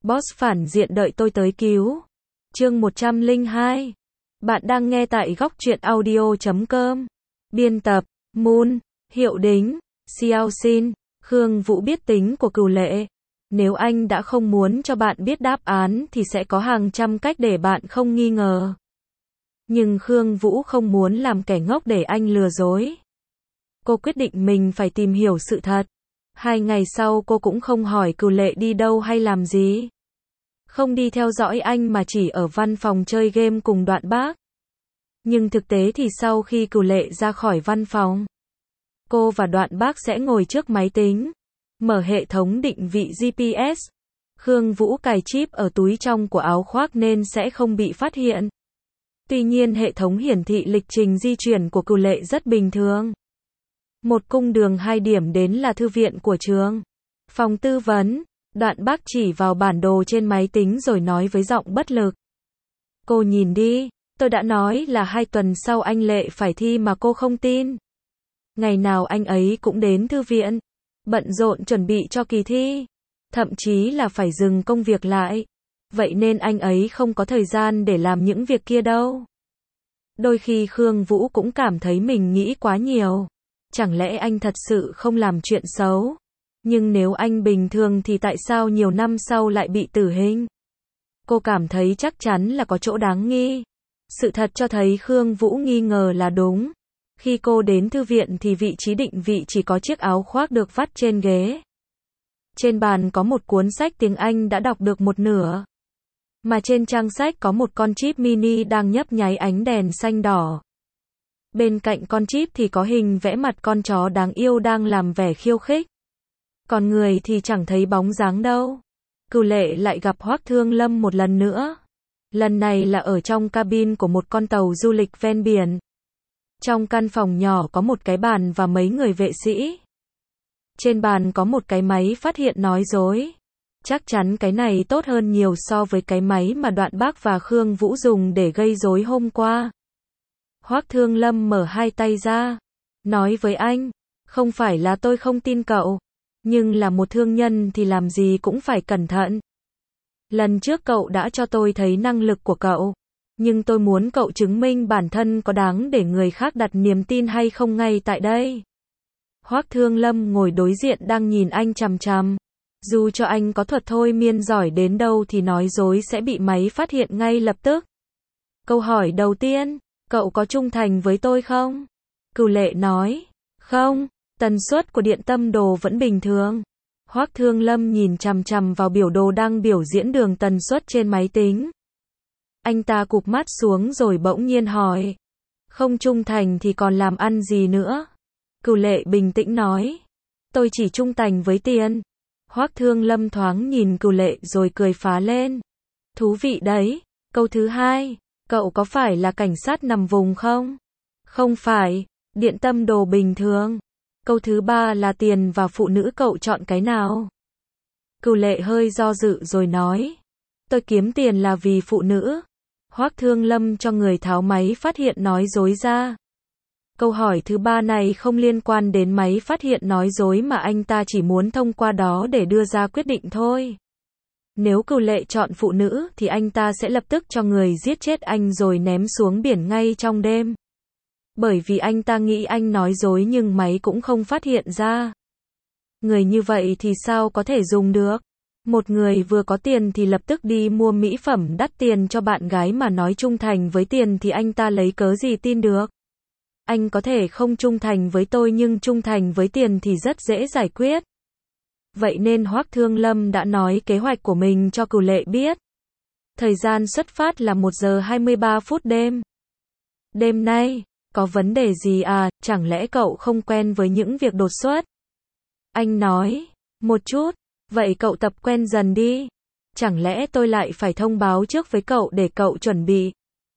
Boss phản diện đợi tôi tới cứu. Chương 102. Bạn đang nghe tại góc truyện audio.com. Biên tập, Moon, Hiệu Đính, Xiao Xin. Khương Vũ biết tính của Cửu Lệ. Nếu anh đã không muốn cho bạn biết đáp án thì sẽ có hàng trăm cách để bạn không nghi ngờ. Nhưng Khương Vũ không muốn làm kẻ ngốc để anh lừa dối. Cô quyết định mình phải tìm hiểu sự thật. 2 ngày sau cô cũng không hỏi Cửu Lệ đi đâu hay làm gì. Không đi theo dõi anh mà chỉ ở văn phòng chơi game cùng Đoạn Bác. Nhưng thực tế thì sau khi Cửu Lệ ra khỏi văn phòng, cô và Đoạn Bác sẽ ngồi trước máy tính, mở hệ thống định vị GPS. Khương Vũ cài chip ở túi trong của áo khoác nên sẽ không bị phát hiện. Tuy nhiên hệ thống hiển thị lịch trình di chuyển của Cửu Lệ rất bình thường. Một cung đường 2 điểm đến là thư viện của trường. Phòng tư vấn, Đoạn Bác chỉ vào bản đồ trên máy tính rồi nói với giọng bất lực. Cô nhìn đi, tôi đã nói là 2 tuần sau anh Lệ phải thi mà cô không tin. Ngày nào anh ấy cũng đến thư viện, bận rộn chuẩn bị cho kỳ thi. Thậm chí là phải dừng công việc lại. Vậy nên anh ấy không có thời gian để làm những việc kia đâu. Đôi khi Khương Vũ cũng cảm thấy mình nghĩ quá nhiều. Chẳng lẽ anh thật sự không làm chuyện xấu? Nhưng nếu anh bình thường thì tại sao nhiều năm sau lại bị tử hình? Cô cảm thấy chắc chắn là có chỗ đáng nghi. Sự thật cho thấy Khương Vũ nghi ngờ là đúng. Khi cô đến thư viện thì vị trí định vị chỉ có chiếc áo khoác được vắt trên ghế. Trên bàn có một cuốn sách tiếng Anh đã đọc được một nửa. Mà trên trang sách có một con chip mini đang nhấp nháy ánh đèn xanh đỏ. Bên cạnh con chip thì có hình vẽ mặt con chó đáng yêu đang làm vẻ khiêu khích. Còn người thì chẳng thấy bóng dáng đâu. Cửu Lệ lại gặp Hoắc Thương Lâm một lần nữa. Lần này là ở trong cabin của một con tàu du lịch ven biển. Trong căn phòng nhỏ có một cái bàn và mấy người vệ sĩ. Trên bàn có một cái máy phát hiện nói dối. Chắc chắn cái này tốt hơn nhiều so với cái máy mà Đoạn Bác và Khương Vũ dùng để gây rối hôm qua. Hoắc Thương Lâm mở 2 tay ra, nói với anh, không phải là tôi không tin cậu, nhưng là một thương nhân thì làm gì cũng phải cẩn thận. Lần trước cậu đã cho tôi thấy năng lực của cậu, nhưng tôi muốn cậu chứng minh bản thân có đáng để người khác đặt niềm tin hay không ngay tại đây. Hoắc Thương Lâm ngồi đối diện đang nhìn anh chằm chằm. Dù cho anh có thuật thôi miên giỏi đến đâu thì nói dối sẽ bị máy phát hiện ngay lập tức. Câu hỏi đầu tiên, cậu có trung thành với tôi không? Cửu Lệ nói, không, tần suất của điện tâm đồ vẫn bình thường. Hoắc Thương Lâm nhìn chằm chằm vào biểu đồ đang biểu diễn đường tần suất trên máy tính. Anh ta cụp mắt xuống rồi bỗng nhiên hỏi, không trung thành thì còn làm ăn gì nữa? Cửu Lệ bình tĩnh nói, tôi chỉ trung thành với tiền. Hoắc Thương Lâm thoáng nhìn Cửu Lệ rồi cười phá lên. Thú vị đấy. Câu thứ 2, cậu có phải là cảnh sát nằm vùng không? Không phải, điện tâm đồ bình thường. Câu thứ 3 là tiền và phụ nữ, cậu chọn cái nào? Cửu Lệ hơi do dự rồi nói, tôi kiếm tiền là vì phụ nữ. Hoắc Thương Lâm cho người tháo máy phát hiện nói dối ra. Câu hỏi thứ 3 này không liên quan đến máy phát hiện nói dối mà anh ta chỉ muốn thông qua đó để đưa ra quyết định thôi. Nếu Cửu Lệ chọn phụ nữ thì anh ta sẽ lập tức cho người giết chết anh rồi ném xuống biển ngay trong đêm. Bởi vì anh ta nghĩ anh nói dối nhưng máy cũng không phát hiện ra. Người như vậy thì sao có thể dùng được? Một người vừa có tiền thì lập tức đi mua mỹ phẩm đắt tiền cho bạn gái mà nói trung thành với tiền thì anh ta lấy cớ gì tin được? Anh có thể không trung thành với tôi nhưng trung thành với tiền thì rất dễ giải quyết. Vậy nên Hoắc Thương Lâm đã nói kế hoạch của mình cho Cửu Lệ biết. Thời gian xuất phát là 1 giờ 23 phút đêm. Đêm nay, có vấn đề gì à, chẳng lẽ cậu không quen với những việc đột xuất? Anh nói, một chút, vậy cậu tập quen dần đi. Chẳng lẽ tôi lại phải thông báo trước với cậu để cậu chuẩn bị?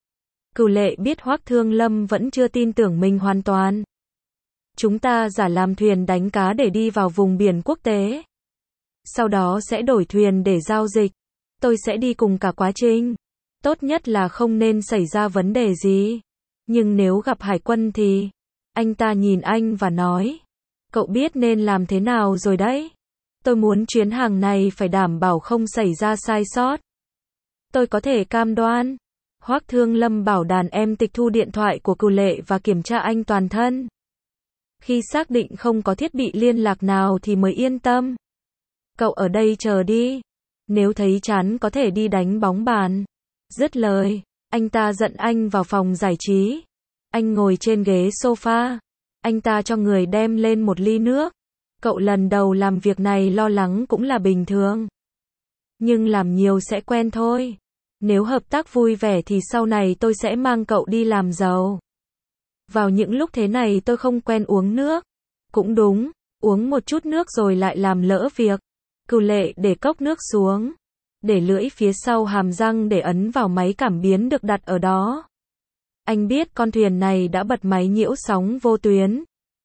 Cửu Lệ biết Hoắc Thương Lâm vẫn chưa tin tưởng mình hoàn toàn. Chúng ta giả làm thuyền đánh cá để đi vào vùng biển quốc tế. Sau đó sẽ đổi thuyền để giao dịch. Tôi sẽ đi cùng cả quá trình. Tốt nhất là không nên xảy ra vấn đề gì. Nhưng nếu gặp hải quân thì... Anh ta nhìn anh và nói, cậu biết nên làm thế nào rồi đấy. Tôi muốn chuyến hàng này phải đảm bảo không xảy ra sai sót. Tôi có thể cam đoan. Hoắc Thương Lâm bảo đàn em tịch thu điện thoại của Cửu Lệ và kiểm tra anh toàn thân. Khi xác định không có thiết bị liên lạc nào thì mới yên tâm. Cậu ở đây chờ đi. Nếu thấy chán có thể đi đánh bóng bàn. Dứt lời, anh ta dẫn anh vào phòng giải trí. Anh ngồi trên ghế sofa. Anh ta cho người đem lên một ly nước. Cậu lần đầu làm việc này lo lắng cũng là bình thường. Nhưng làm nhiều sẽ quen thôi. Nếu hợp tác vui vẻ thì sau này tôi sẽ mang cậu đi làm giàu. Vào những lúc thế này tôi không quen uống nước. Cũng đúng, uống một chút nước rồi lại làm lỡ việc. Cửu Lệ để cốc nước xuống. Để lưỡi phía sau hàm răng để ấn vào máy cảm biến được đặt ở đó. Anh biết con thuyền này đã bật máy nhiễu sóng vô tuyến.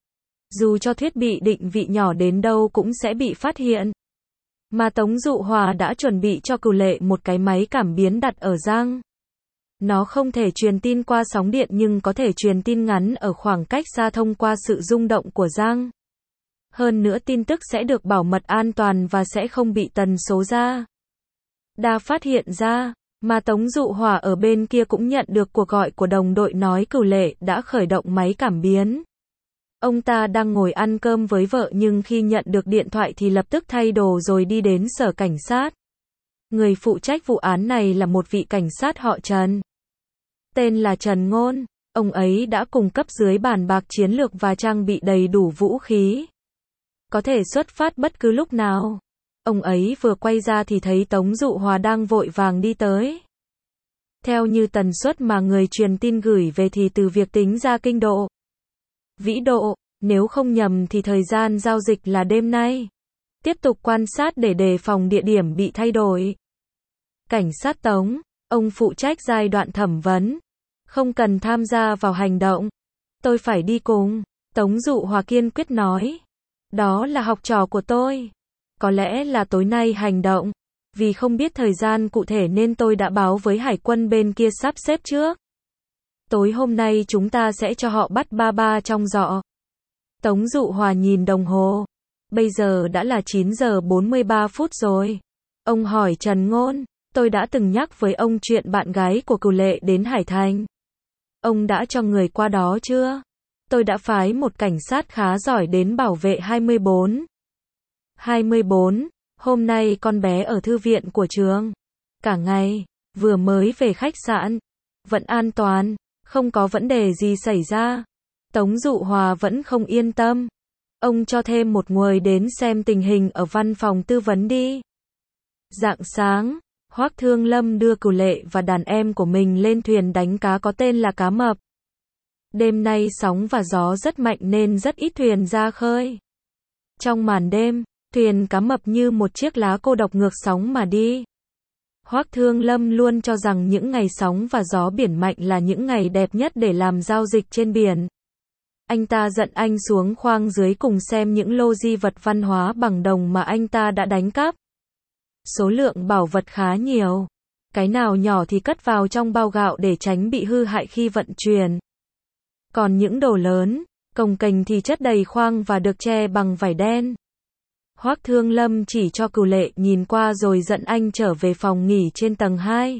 Dù cho thiết bị định vị nhỏ đến đâu cũng sẽ bị phát hiện. Mà Tống Dụ Hòa đã chuẩn bị cho Cửu Lệ một cái máy cảm biến đặt ở răng. Nó không thể truyền tin qua sóng điện nhưng có thể truyền tin ngắn ở khoảng cách xa thông qua sự rung động của răng. Hơn nữa tin tức sẽ được bảo mật an toàn và sẽ không bị tần số ra. Đa phát hiện ra, mà Tống Dụ Hòa ở bên kia cũng nhận được cuộc gọi của đồng đội nói Cửu Lệ đã khởi động máy cảm biến. Ông ta đang ngồi ăn cơm với vợ nhưng khi nhận được điện thoại thì lập tức thay đồ rồi đi đến sở cảnh sát. Người phụ trách vụ án này là một vị cảnh sát họ Trần. Tên là Trần Ngôn. Ông ấy đã cùng cấp dưới bàn bạc chiến lược và trang bị đầy đủ vũ khí. Có thể xuất phát bất cứ lúc nào. Ông ấy vừa quay ra thì thấy Tống Dụ Hòa đang vội vàng đi tới. Theo như tần suất mà người truyền tin gửi về thì từ việc tính ra kinh độ, vĩ độ, nếu không nhầm thì thời gian giao dịch là đêm nay. Tiếp tục quan sát để đề phòng địa điểm bị thay đổi. Cảnh sát Tống, ông phụ trách giai đoạn thẩm vấn. Không cần tham gia vào hành động. Tôi phải đi cùng. Tống Dụ Hòa kiên quyết nói. Đó là học trò của tôi. Có lẽ là tối nay hành động. Vì không biết thời gian cụ thể nên tôi đã báo với hải quân bên kia sắp xếp trước. Tối hôm nay chúng ta sẽ cho họ bắt ba trong giọ. Tống Dụ Hòa nhìn đồng hồ. Bây giờ đã là 9 giờ 43 phút rồi. Ông hỏi Trần Ngôn. Tôi đã từng nhắc với ông chuyện bạn gái của Cửu Lệ đến Hải Thành. Ông đã cho người qua đó chưa? Tôi đã phái một cảnh sát khá giỏi đến bảo vệ 24. 24. Hôm nay con bé ở thư viện của trường. Cả ngày. Vừa mới về khách sạn. Vẫn an toàn. Không có vấn đề gì xảy ra. Tống Dụ Hòa vẫn không yên tâm. Ông cho thêm một người đến xem tình hình ở văn phòng tư vấn đi. Rạng sáng, Hoắc Thương Lâm đưa Cửu Lệ và đàn em của mình lên thuyền đánh cá có tên là Cá Mập. Đêm nay sóng và gió rất mạnh nên rất ít thuyền ra khơi. Trong màn đêm, thuyền Cá Mập như một chiếc lá cô độc ngược sóng mà đi. Hoắc Thương Lâm luôn cho rằng những ngày sóng và gió biển mạnh là những ngày đẹp nhất để làm giao dịch trên biển. Anh ta dẫn anh xuống khoang dưới cùng xem những lô di vật văn hóa bằng đồng mà anh ta đã đánh cắp. Số lượng bảo vật khá nhiều. Cái nào nhỏ thì cất vào trong bao gạo để tránh bị hư hại khi vận chuyển. Còn những đồ lớn, cồng kềnh thì chất đầy khoang và được che bằng vải đen. Hoắc Thương Lâm chỉ cho Cửu Lệ nhìn qua rồi dẫn anh trở về phòng nghỉ trên tầng 2.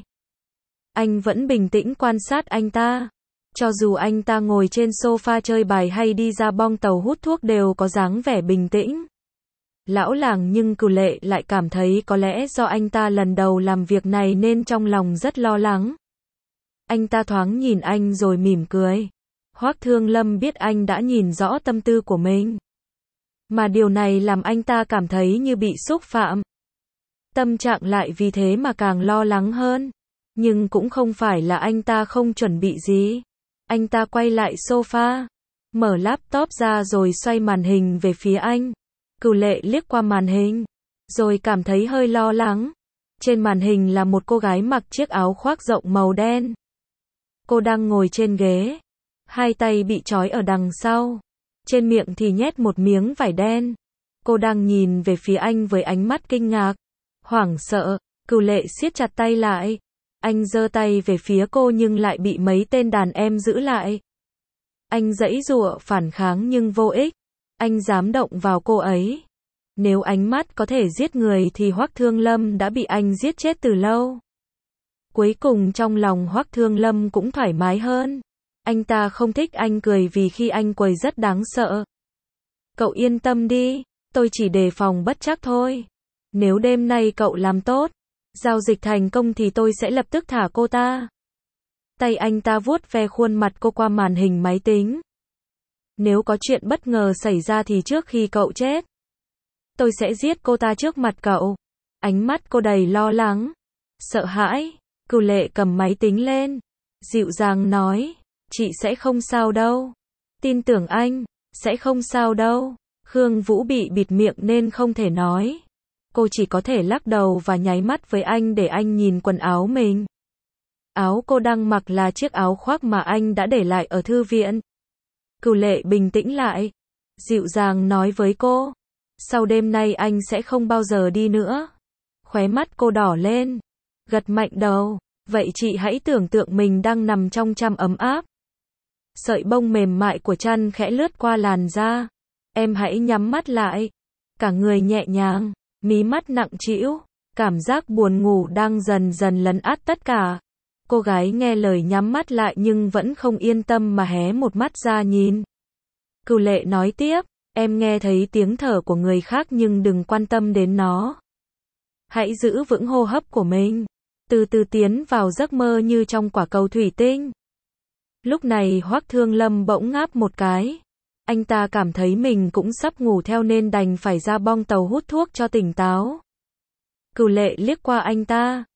Anh vẫn bình tĩnh quan sát anh ta. Cho dù anh ta ngồi trên sofa chơi bài hay đi ra bong tàu hút thuốc đều có dáng vẻ bình tĩnh. Lão làng nhưng Cửu Lệ lại cảm thấy có lẽ do anh ta lần đầu làm việc này nên trong lòng rất lo lắng. Anh ta thoáng nhìn anh rồi mỉm cười. Hoắc Thương Lâm biết anh đã nhìn rõ tâm tư của mình. Mà điều này làm anh ta cảm thấy như bị xúc phạm. Tâm trạng lại vì thế mà càng lo lắng hơn. Nhưng cũng không phải là anh ta không chuẩn bị gì. Anh ta quay lại sofa, mở laptop ra rồi xoay màn hình về phía anh. Cửu Lệ liếc qua màn hình, rồi cảm thấy hơi lo lắng. Trên màn hình là một cô gái mặc chiếc áo khoác rộng màu đen. Cô đang ngồi trên ghế, hai tay bị trói ở đằng sau. Trên miệng thì nhét một miếng vải đen. Cô đang nhìn về phía anh với ánh mắt kinh ngạc, hoảng sợ. Cửu Lệ siết chặt tay lại. Anh giơ tay về phía cô nhưng lại bị mấy tên đàn em giữ lại. Anh giãy giụa phản kháng nhưng vô ích. Anh dám động vào cô ấy. Nếu ánh mắt có thể giết người thì Hoắc Thương Lâm đã bị anh giết chết từ lâu. Cuối cùng trong lòng Hoắc Thương Lâm cũng thoải mái hơn. Anh ta không thích anh cười vì khi anh quầy rất đáng sợ. Cậu yên tâm đi, tôi chỉ đề phòng bất trắc thôi. Nếu đêm nay cậu làm tốt, giao dịch thành công thì tôi sẽ lập tức thả cô ta. Tay anh ta vuốt ve khuôn mặt cô qua màn hình máy tính. Nếu có chuyện bất ngờ xảy ra thì trước khi cậu chết, tôi sẽ giết cô ta trước mặt cậu. Ánh mắt cô đầy lo lắng, sợ hãi. Cửu Lệ cầm máy tính lên, dịu dàng nói, chị sẽ không sao đâu. Tin tưởng anh, sẽ không sao đâu. Khương Vũ bị bịt miệng nên không thể nói. Cô chỉ có thể lắc đầu và nháy mắt với anh để anh nhìn quần áo mình. Áo cô đang mặc là chiếc áo khoác mà anh đã để lại ở thư viện. Cửu Lệ bình tĩnh lại, dịu dàng nói với cô, sau đêm nay anh sẽ không bao giờ đi nữa. Khóe mắt cô đỏ lên, gật mạnh đầu, vậy chị hãy tưởng tượng mình đang nằm trong chăn ấm áp. Sợi bông mềm mại của chăn khẽ lướt qua làn da. Em hãy nhắm mắt lại. Cả người nhẹ nhàng, mí mắt nặng trĩu, cảm giác buồn ngủ đang dần dần lấn át tất cả. Cô gái nghe lời nhắm mắt lại nhưng vẫn không yên tâm mà hé một mắt ra nhìn. Cửu Lệ nói tiếp, em nghe thấy tiếng thở của người khác nhưng đừng quan tâm đến nó. Hãy giữ vững hô hấp của mình, từ từ tiến vào giấc mơ như trong quả cầu thủy tinh. Lúc này Hoắc Thương Lâm bỗng ngáp một cái. Anh ta cảm thấy mình cũng sắp ngủ theo nên đành phải ra bong tàu hút thuốc cho tỉnh táo. Cửu Lệ liếc qua anh ta.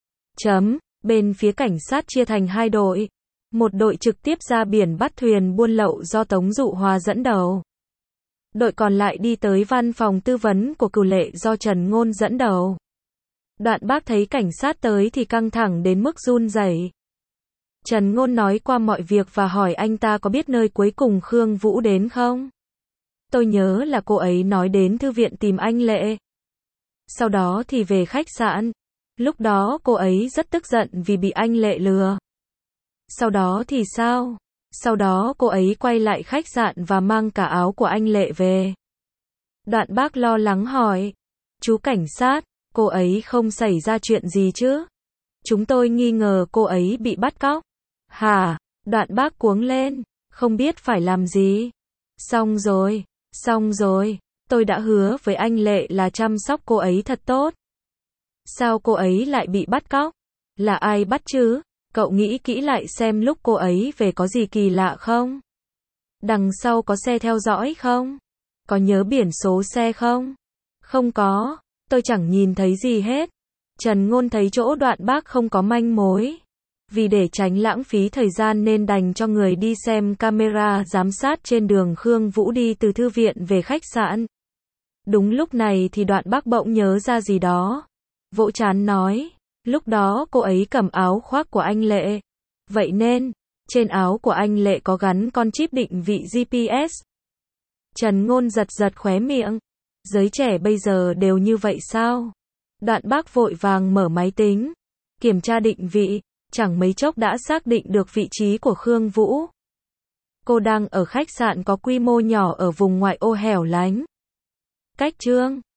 Bên phía cảnh sát chia thành hai đội. Một đội trực tiếp ra biển bắt thuyền buôn lậu do Tống Dụ Hòa dẫn đầu. Đội còn lại đi tới văn phòng tư vấn của Cửu Lệ do Trần Ngôn dẫn đầu. Đoạn Bác thấy cảnh sát tới thì căng thẳng đến mức run rẩy. Trần Ngôn nói qua mọi việc và hỏi anh ta có biết nơi cuối cùng Khương Vũ đến không? Tôi nhớ là cô ấy nói đến thư viện tìm anh Lệ. Sau đó thì về khách sạn. Lúc đó cô ấy rất tức giận vì bị anh Lệ lừa. Sau đó thì sao? Sau đó cô ấy quay lại khách sạn và mang cả áo của anh Lệ về. Đoạn Bác lo lắng hỏi. Chú cảnh sát, cô ấy không xảy ra chuyện gì chứ? Chúng tôi nghi ngờ cô ấy bị bắt cóc. Hả? Đoạn Bác cuống lên, không biết phải làm gì. Xong rồi, tôi đã hứa với anh Lệ là chăm sóc cô ấy thật tốt. Sao cô ấy lại bị bắt cóc? Là ai bắt chứ? Cậu nghĩ kỹ lại xem lúc cô ấy về có gì kỳ lạ không? Đằng sau có xe theo dõi không? Có nhớ biển số xe không? Không có, tôi chẳng nhìn thấy gì hết. Trần Ngôn thấy chỗ Đoạn Bác không có manh mối. Vì để tránh lãng phí thời gian nên đành cho người đi xem camera giám sát trên đường Khương Vũ đi từ thư viện về khách sạn. Đúng lúc này thì Đoạn Bác bỗng nhớ ra gì đó. Vỗ trán nói, lúc đó cô ấy cầm áo khoác của anh Lệ. Vậy nên, trên áo của anh Lệ có gắn con chip định vị GPS. Trần Ngôn giật giật khóe miệng. Giới trẻ bây giờ đều như vậy sao? Đoạn Bác vội vàng mở máy tính, kiểm tra định vị, chẳng mấy chốc đã xác định được vị trí của Khương Vũ. Cô đang ở khách sạn có quy mô nhỏ ở vùng ngoại ô hẻo lánh. Cách Trương